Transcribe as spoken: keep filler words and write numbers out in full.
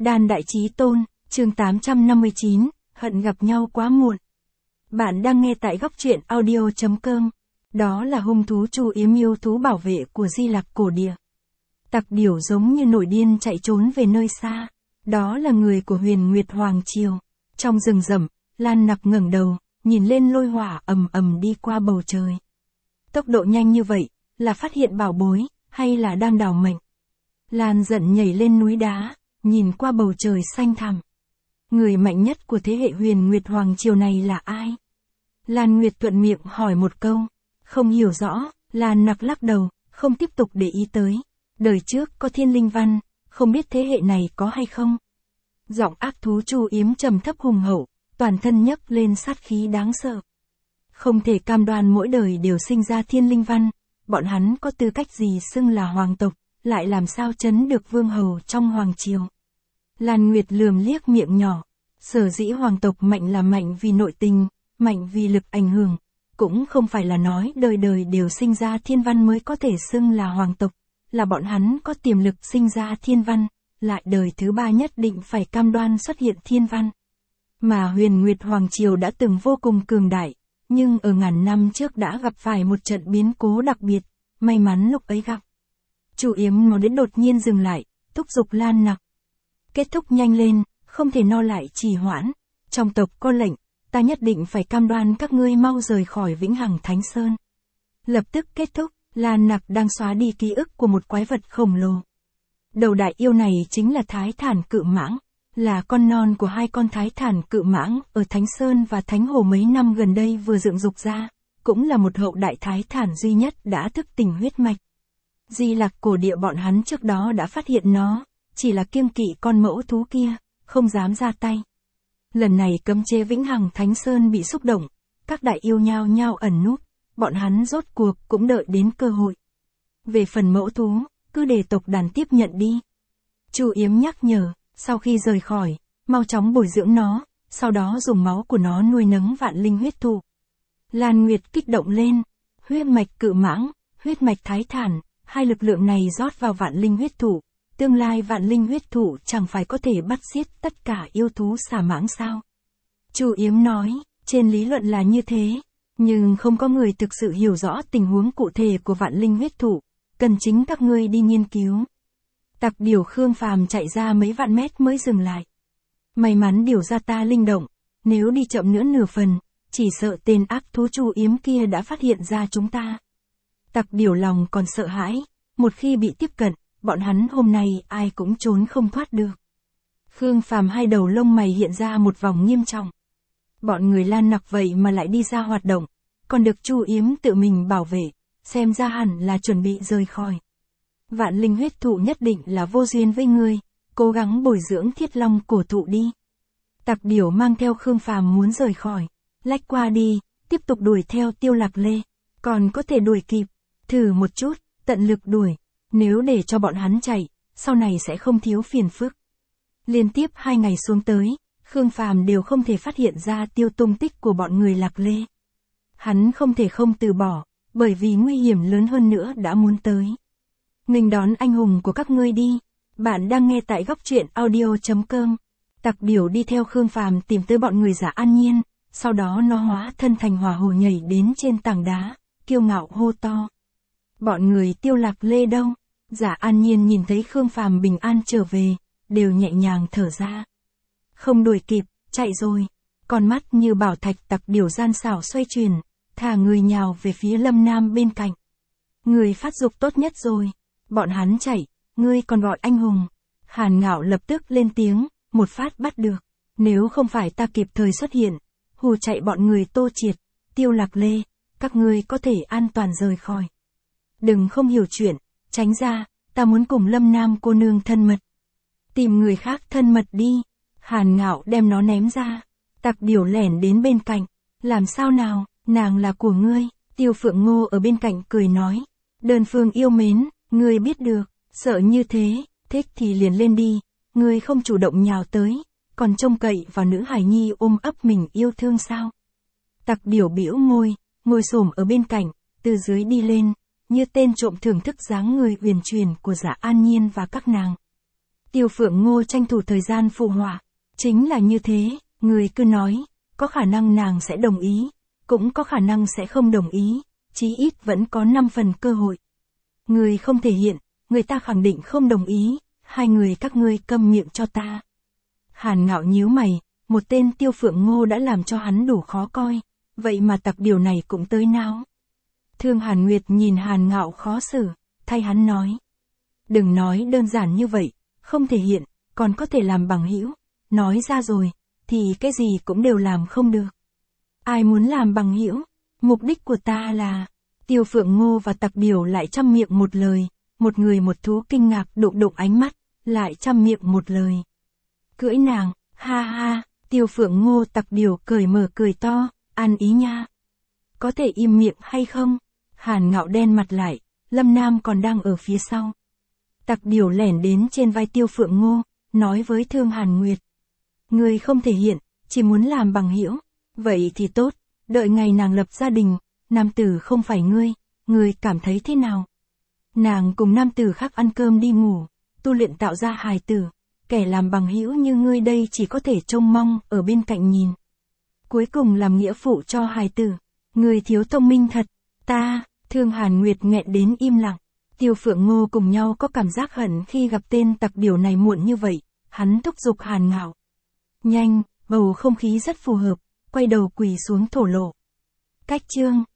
Đan Đại Chí Tôn, chương tám trăm năm mươi chín, hận gặp nhau quá muộn. Bạn đang nghe tại góc truyện audio chấm com. Đó là hung thú Chu Yếm, yêu thú bảo vệ của Di Lặc cổ địa. Tặc điểu giống như nổi điên chạy trốn về nơi xa. Đó là người của Huyền Nguyệt Hoàng Triều. Trong rừng rậm, Lan Nặc ngẩng đầu, nhìn lên lôi hỏa ầm ầm đi qua bầu trời. Tốc độ nhanh như vậy, là phát hiện bảo bối, hay là đang đào mệnh? Lan giận nhảy lên núi đá, nhìn qua bầu trời xanh thẳm. Người mạnh nhất của thế hệ Huyền Nguyệt Hoàng Triều này là ai? Lan Nguyệt thuận miệng hỏi một câu. Không hiểu rõ, Lan Nặc lắc đầu, không tiếp tục để ý tới. Đời trước có Thiên Linh Văn, không biết thế hệ này có hay không? Giọng ác thú Chu Yếm trầm thấp hùng hậu, toàn thân nhấc lên sát khí đáng sợ. Không thể cam đoan mỗi đời đều sinh ra Thiên Linh Văn, bọn hắn có tư cách gì xưng là hoàng tộc, lại làm sao chấn được vương hầu trong hoàng triều. Lan Nguyệt lườm liếc miệng nhỏ, sở dĩ hoàng tộc mạnh là mạnh vì nội tình, mạnh vì lực ảnh hưởng, cũng không phải là nói đời đời đều sinh ra thiên văn mới có thể xưng là hoàng tộc, là bọn hắn có tiềm lực sinh ra thiên văn, lại đời thứ ba nhất định phải cam đoan xuất hiện thiên văn. Mà Huyền Nguyệt Hoàng Triều đã từng vô cùng cường đại, nhưng ở ngàn năm trước đã gặp phải một trận biến cố đặc biệt, may mắn lúc ấy gặp. Chu Yếm nó đến đột nhiên dừng lại, thúc giục Lan Nặc. Kết thúc nhanh lên, không thể no lại trì hoãn. Trong tộc có lệnh, ta nhất định phải cam đoan các ngươi mau rời khỏi Vĩnh Hằng Thánh Sơn. Lập tức kết thúc, Lan Nặc đang xóa đi ký ức của một quái vật khổng lồ. Đầu đại yêu này chính là Thái Thản Cự Mãng, là con non của hai con Thái Thản Cự Mãng ở Thánh Sơn và Thánh Hồ mấy năm gần đây vừa dựng dục ra, cũng là một hậu đại Thái Thản duy nhất đã thức tỉnh huyết mạch. Di Lặc cổ địa bọn hắn trước đó đã phát hiện nó, chỉ là kiêng kỵ con mẫu thú kia, không dám ra tay. Lần này cấm chế Vĩnh Hằng Thánh Sơn bị xúc động, các đại yêu nhao nhao ẩn núp, bọn hắn rốt cuộc cũng đợi đến cơ hội. Về phần mẫu thú, cứ để tộc đàn tiếp nhận đi. Chu Yếm nhắc nhở, sau khi rời khỏi, mau chóng bồi dưỡng nó, sau đó dùng máu của nó nuôi nấng vạn linh huyết thụ. Lan Nguyệt kích động lên, huyết mạch Cự Mãng, huyết mạch Thái Thản, hai lực lượng này rót vào vạn linh huyết thụ, tương lai vạn linh huyết thụ chẳng phải có thể bắt giết tất cả yêu thú xà mãng sao? Chu Yếm nói, trên lý luận là như thế, nhưng không có người thực sự hiểu rõ tình huống cụ thể của vạn linh huyết thụ, cần chính các ngươi đi nghiên cứu. Tặc điểu Khương Phàm chạy ra mấy vạn mét mới dừng lại. May mắn điều ra ta linh động, nếu đi chậm nữa nửa phần, chỉ sợ tên ác thú Chu Yếm kia đã phát hiện ra chúng ta. Tặc điểu lòng còn sợ hãi, một khi bị tiếp cận, bọn hắn hôm nay ai cũng trốn không thoát được. Khương Phàm hai đầu lông mày hiện ra một vòng nghiêm trọng. Bọn người Lan Nặc vậy mà lại đi ra hoạt động, còn được Chu Yếm tự mình bảo vệ, xem ra hẳn là chuẩn bị rời khỏi. Vạn linh huyết thụ nhất định là vô duyên với ngươi, cố gắng bồi dưỡng Thiết Long cổ thụ đi. Tặc điểu mang theo Khương Phàm muốn rời khỏi, lách qua đi, tiếp tục đuổi theo Tiêu Lạc Lê, còn có thể đuổi kịp, thử một chút, tận lực đuổi, nếu để cho bọn hắn chạy, sau này sẽ không thiếu phiền phức. Liên tiếp hai ngày xuống tới, Khương Phàm đều không thể phát hiện ra tiêu tung tích của bọn người Lạc Lê. Hắn không thể không từ bỏ, bởi vì nguy hiểm lớn hơn nữa đã muốn tới. Nghênh đón anh hùng của các ngươi đi. Bạn đang nghe tại góc truyện audio chấm com. Tặc điểu đi theo Khương Phàm tìm tới bọn người Giả An Nhiên, sau đó nó hóa thân thành hỏa hồ nhảy đến trên tảng đá, kiêu ngạo hô to. Bọn người Tiêu Lạc Lê đâu? Giả An Nhiên nhìn thấy Khương Phàm bình an trở về, đều nhẹ nhàng thở ra. Không đuổi kịp, chạy rồi. Con mắt như bảo thạch tặc điểu gian xảo xoay chuyển, thả người nhào về phía Lâm Nam bên cạnh. Người phát dục tốt nhất rồi. Bọn hắn chạy, ngươi còn gọi anh hùng. Hàn Ngạo lập tức lên tiếng, một phát bắt được. Nếu không phải ta kịp thời xuất hiện, hù chạy bọn người Tô Triệt, Tiêu Lạc Lê, các ngươi có thể an toàn rời khỏi. Đừng không hiểu chuyện, tránh ra, ta muốn cùng Lâm Nam cô nương thân mật. Tìm người khác thân mật đi. Hàn Ngạo đem nó ném ra. Tặc điểu lẻn đến bên cạnh. Làm sao nào, nàng là của ngươi. Tiêu Phượng Ngô ở bên cạnh cười nói. Đơn phương yêu mến, ngươi biết được, sợ như thế, thích thì liền lên đi. Ngươi không chủ động nhào tới, còn trông cậy vào nữ hài nhi ôm ấp mình yêu thương sao? Tặc điểu bĩu môi, ngồi xổm ở bên cạnh, từ dưới đi lên, như tên trộm thưởng thức dáng người uyển chuyển của Giả An Nhiên và các nàng. Tiêu Phượng Ngô tranh thủ thời gian phụ họa. Chính là như thế, người cứ nói, có khả năng nàng sẽ đồng ý, cũng có khả năng sẽ không đồng ý, chí ít vẫn có năm phần cơ hội. Người không thể hiện, người ta khẳng định không đồng ý, hai người các ngươi câm miệng cho ta. Hàn Ngạo nhíu mày, một tên Tiêu Phượng Ngô đã làm cho hắn đủ khó coi, vậy mà tặc điều này cũng tới náo. Thương Hàn Nguyệt nhìn Hàn Ngạo khó xử, thay hắn nói. Đừng nói đơn giản như vậy, không thể hiện, còn có thể làm bằng hữu, nói ra rồi, thì cái gì cũng đều làm không được. Ai muốn làm bằng hữu? Mục đích của ta là... Tiêu Phượng Ngô và tặc điều lại trăm miệng một lời, một người một thú kinh ngạc đụng đụng ánh mắt, lại trăm miệng một lời. Cưỡi nàng, ha ha, Tiêu Phượng Ngô tặc điều cười mở cười to, ăn ý nha. Có thể im miệng hay không? Hàn Ngạo đen mặt lại, Lâm Nam còn đang ở phía sau. Tặc điều lẻn đến trên vai Tiêu Phượng Ngô, nói với Thương Hàn Nguyệt. Ngươi không thể hiện, chỉ muốn làm bằng hữu, vậy thì tốt, đợi ngày nàng lập gia đình, nam tử không phải ngươi, ngươi cảm thấy thế nào? Nàng cùng nam tử khác ăn cơm đi ngủ, tu luyện tạo ra hài tử, kẻ làm bằng hữu như ngươi đây chỉ có thể trông mong ở bên cạnh nhìn. Cuối cùng làm nghĩa phụ cho hài tử, ngươi thiếu thông minh thật, ta, Thương Hàn Nguyệt nghẹn đến im lặng. Tiêu Phượng Ngô cùng nhau có cảm giác hận khi gặp tên tặc điều này muộn như vậy, hắn thúc giục Hàn Ngạo. Nhanh, bầu không khí rất phù hợp, quay đầu quỳ xuống thổ lộ. Cách chương